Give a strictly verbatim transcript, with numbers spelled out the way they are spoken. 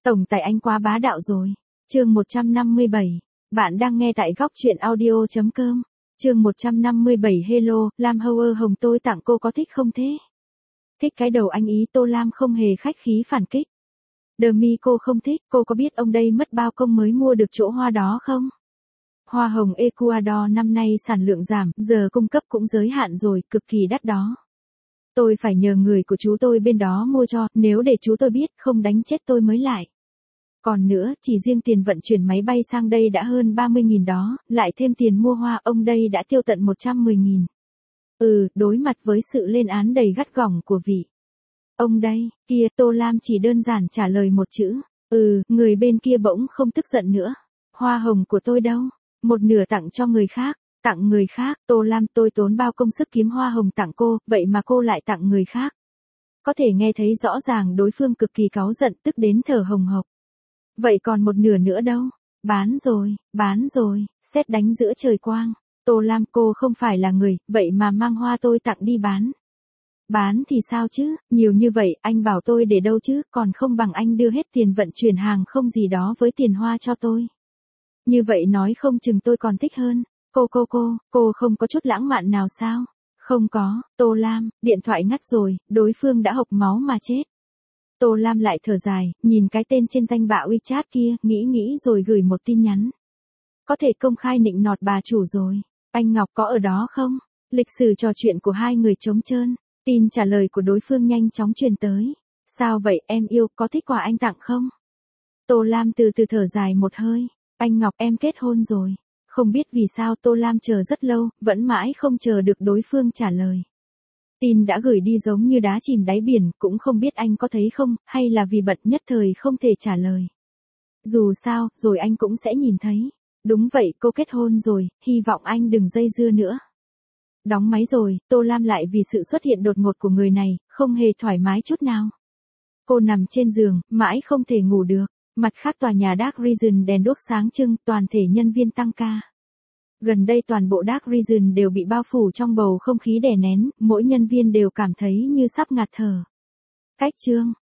Tổng tài anh quá bá đạo rồi. Chương một trăm năm mươi bảy. Bạn đang nghe tại góc truyện audio chấm com. Chương một trăm năm mươi bảy. Hello, Lam Hauer Hồng, tôi tặng cô có thích không thế? Thích cái đầu anh ý. Tô Lam không hề khách khí phản kích. Đờ mi cô không thích, cô có biết ông đây mất bao công mới mua được chỗ hoa đó không? Hoa hồng Ecuador năm nay sản lượng giảm, giờ cung cấp cũng giới hạn rồi, cực kỳ đắt đó. Tôi phải nhờ người của chú tôi bên đó mua cho, nếu để chú tôi biết không đánh chết tôi mới lại. Còn nữa, chỉ riêng tiền vận chuyển máy bay sang đây đã hơn ba mươi nghìn đó, lại thêm tiền mua hoa, ông đây đã tiêu tận một trăm mười nghìn. Ừ, đối mặt với sự lên án đầy gắt gỏng của vị ông đây, kia, Tô Lam chỉ đơn giản trả lời một chữ. Ừ, người bên kia bỗng không tức giận nữa. Hoa hồng của tôi đâu? Một nửa tặng cho người khác. Tặng người khác, Tô Lam, tôi tốn bao công sức kiếm hoa hồng tặng cô, vậy mà cô lại tặng người khác. Có thể nghe thấy rõ ràng đối phương cực kỳ cáu giận, tức đến thở hồng hộc. Vậy còn một nửa nữa đâu? Bán rồi, bán rồi, sét đánh giữa trời quang. Tô Lam, cô không phải là người, vậy mà mang hoa tôi tặng đi bán. Bán thì sao chứ, nhiều như vậy, anh bảo tôi để đâu chứ, còn không bằng anh đưa hết tiền vận chuyển hàng không gì đó với tiền hoa cho tôi. Như vậy nói không chừng tôi còn thích hơn. Cô cô cô, cô không có chút lãng mạn nào sao? Không có, Tô Lam, điện thoại ngắt rồi, đối phương đã hộc máu mà chết. Tô Lam lại thở dài, nhìn cái tên trên danh bạ WeChat kia, nghĩ nghĩ rồi gửi một tin nhắn. Có thể công khai nịnh nọt bà chủ rồi. Anh Ngọc có ở đó không? Lịch sử trò chuyện của hai người trống trơn. Tin trả lời của đối phương nhanh chóng truyền tới. Sao vậy em yêu, có thích quà anh tặng không? Tô Lam từ từ thở dài một hơi. Anh Ngọc, em kết hôn rồi. Không biết vì sao Tô Lam chờ rất lâu, vẫn mãi không chờ được đối phương trả lời. Tin đã gửi đi giống như đá chìm đáy biển, cũng không biết anh có thấy không, hay là vì bận nhất thời không thể trả lời. Dù sao, rồi anh cũng sẽ nhìn thấy. Đúng vậy, cô kết hôn rồi, hy vọng anh đừng dây dưa nữa. Đóng máy rồi, Tô Lam lại vì sự xuất hiện đột ngột của người này, không hề thoải mái chút nào. Cô nằm trên giường, mãi không thể ngủ được. Mặt khác tòa nhà Dark Region đèn đuốc sáng trưng, toàn thể nhân viên tăng ca. Gần đây toàn bộ Dark Region đều bị bao phủ trong bầu không khí đè nén, mỗi nhân viên đều cảm thấy như sắp ngạt thở. Cách chương,